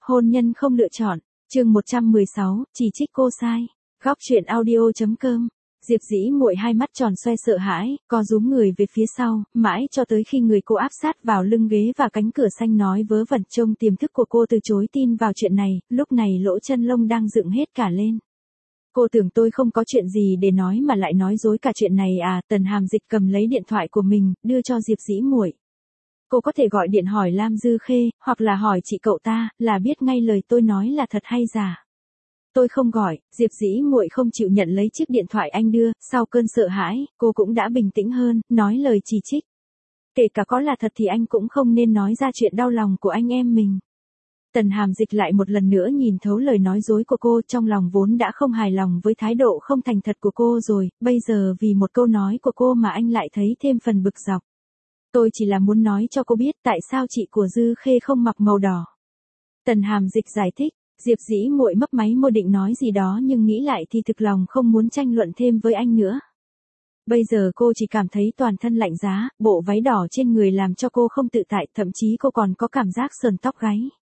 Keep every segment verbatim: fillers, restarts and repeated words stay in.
Hôn nhân không lựa chọn, chương một trăm mười sáu, chỉ trích cô sai. Góc truyện audio.com. Diệp Dĩ Muội hai mắt tròn xoe sợ hãi, co rúm người về phía sau, mãi cho tới khi người cô áp sát vào lưng ghế và cánh cửa xanh nói vớ vẩn trông tiềm thức của cô từ chối tin vào chuyện này, lúc này lỗ chân lông đang dựng hết cả lên. Cô tưởng tôi không có chuyện gì để nói mà lại nói dối cả chuyện này à? Tần Hàm Dịch cầm lấy điện thoại của mình, đưa cho Diệp Dĩ Muội. Cô có thể gọi điện hỏi Lam Dư Khê, hoặc là hỏi chị cậu ta, là biết ngay lời tôi nói là thật hay giả. Tôi không gọi. Diệp Dĩ Muội không chịu nhận lấy chiếc điện thoại anh đưa, sau cơn sợ hãi, cô cũng đã bình tĩnh hơn, nói lời chỉ trích. Kể cả có là thật thì anh cũng không nên nói ra chuyện đau lòng của anh em mình. Tần Hàm Dịch lại một lần nữa nhìn thấu lời nói dối của cô, trong lòng vốn đã không hài lòng với thái độ không thành thật của cô rồi, bây giờ vì một câu nói của cô mà anh lại thấy thêm phần bực dọc. Tôi chỉ là muốn nói cho cô biết tại sao chị của Dư Khê không mặc màu đỏ. Tần Hàm Dịch giải thích. Diệp Dĩ Muội mấp máy môi định nói gì đó nhưng nghĩ lại thì thực lòng không muốn tranh luận thêm với anh nữa. Bây giờ cô chỉ cảm thấy toàn thân lạnh giá, bộ váy đỏ trên người làm cho cô không tự tại, thậm chí cô còn có cảm giác sờn tóc gáy.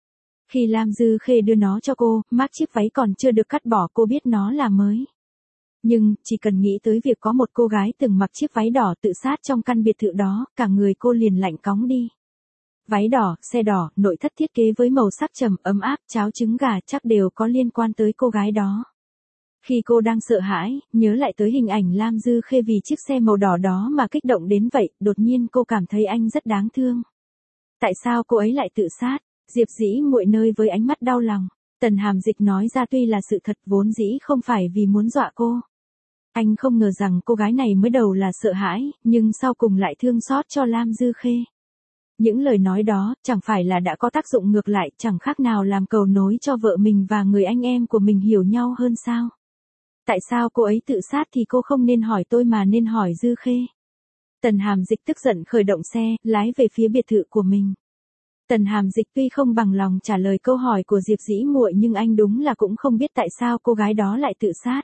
Khi Lam Dư Khê đưa nó cho cô, mác chiếc váy còn chưa được cắt bỏ, cô biết nó là mới. Nhưng, chỉ cần nghĩ tới việc có một cô gái từng mặc chiếc váy đỏ tự sát trong căn biệt thự đó, cả người cô liền lạnh cóng đi. Váy đỏ, xe đỏ, nội thất thiết kế với màu sắc trầm ấm áp, cháo trứng gà chắc đều có liên quan tới cô gái đó. Khi cô đang sợ hãi, nhớ lại tới hình ảnh Lam Dư Khê vì chiếc xe màu đỏ đó mà kích động đến vậy, đột nhiên cô cảm thấy anh rất đáng thương. Tại sao cô ấy lại tự sát? Diệp Dĩ Muội nơi với ánh mắt đau lòng. Tần Hàm Dịch nói ra tuy là sự thật vốn dĩ không phải vì muốn dọa cô. Anh không ngờ rằng cô gái này mới đầu là sợ hãi, nhưng sau cùng lại thương xót cho Lam Dư Khê. Những lời nói đó, chẳng phải là đã có tác dụng ngược lại, chẳng khác nào làm cầu nối cho vợ mình và người anh em của mình hiểu nhau hơn sao? Tại sao cô ấy tự sát thì cô không nên hỏi tôi mà nên hỏi Dư Khê? Tần Hàm Dịch tức giận khởi động xe, lái về phía biệt thự của mình. Tần Hàm Dịch tuy không bằng lòng trả lời câu hỏi của Diệp Dĩ Muội nhưng anh đúng là cũng không biết tại sao cô gái đó lại tự sát.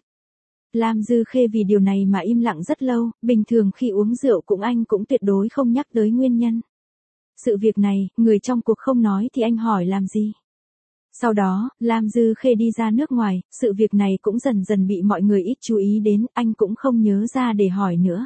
Lam Dư Khê vì điều này mà im lặng rất lâu, bình thường khi uống rượu cũng anh cũng tuyệt đối không nhắc tới nguyên nhân. Sự việc này, người trong cuộc không nói thì anh hỏi làm gì? Sau đó, Lam Dư Khê đi ra nước ngoài, sự việc này cũng dần dần bị mọi người ít chú ý đến, anh cũng không nhớ ra để hỏi nữa.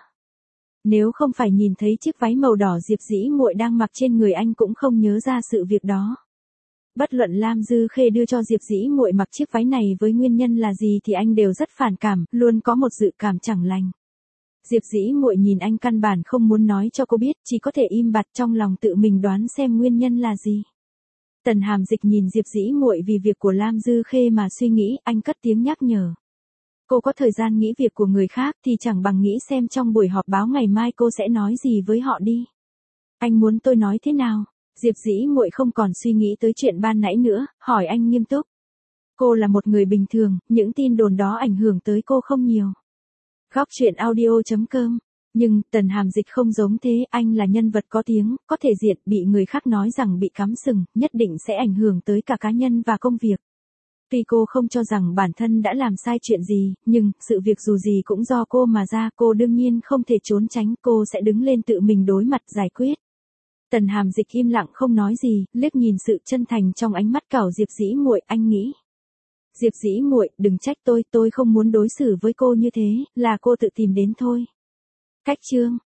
Nếu không phải nhìn thấy chiếc váy màu đỏ Diệp Dĩ Muội đang mặc trên người anh cũng không nhớ ra sự việc đó. Bất luận Lam Dư Khê đưa cho Diệp Dĩ Muội mặc chiếc váy này với nguyên nhân là gì thì anh đều rất phản cảm, luôn có một dự cảm chẳng lành. Diệp Dĩ Muội nhìn anh căn bản không muốn nói cho cô biết, chỉ có thể im bặt trong lòng tự mình đoán xem nguyên nhân là gì. Tần Hàm Dịch nhìn Diệp Dĩ Muội vì việc của Lam Dư Khê mà suy nghĩ, anh cất tiếng nhắc nhở. Cô có thời gian nghĩ việc của người khác thì chẳng bằng nghĩ xem trong buổi họp báo ngày mai cô sẽ nói gì với họ đi. Anh muốn tôi nói thế nào? Diệp Dĩ Muội không còn suy nghĩ tới chuyện ban nãy nữa, hỏi anh nghiêm túc. Cô là một người bình thường, những tin đồn đó ảnh hưởng tới cô không nhiều. Góc truyện audio.com. Nhưng, Tần Hàm Dịch không giống thế, anh là nhân vật có tiếng, có thể diện, bị người khác nói rằng bị cắm sừng, nhất định sẽ ảnh hưởng tới cả cá nhân và công việc. Tuy cô không cho rằng bản thân đã làm sai chuyện gì, nhưng, sự việc dù gì cũng do cô mà ra, cô đương nhiên không thể trốn tránh, cô sẽ đứng lên tự mình đối mặt giải quyết. Tần Hàm Dịch im lặng không nói gì, liếc nhìn sự chân thành trong ánh mắt cảo Diệp Dĩ Muội, anh nghĩ. Diệp Dĩ Muội, đừng trách tôi, tôi không muốn đối xử với cô như thế, là cô tự tìm đến thôi. Cách chương.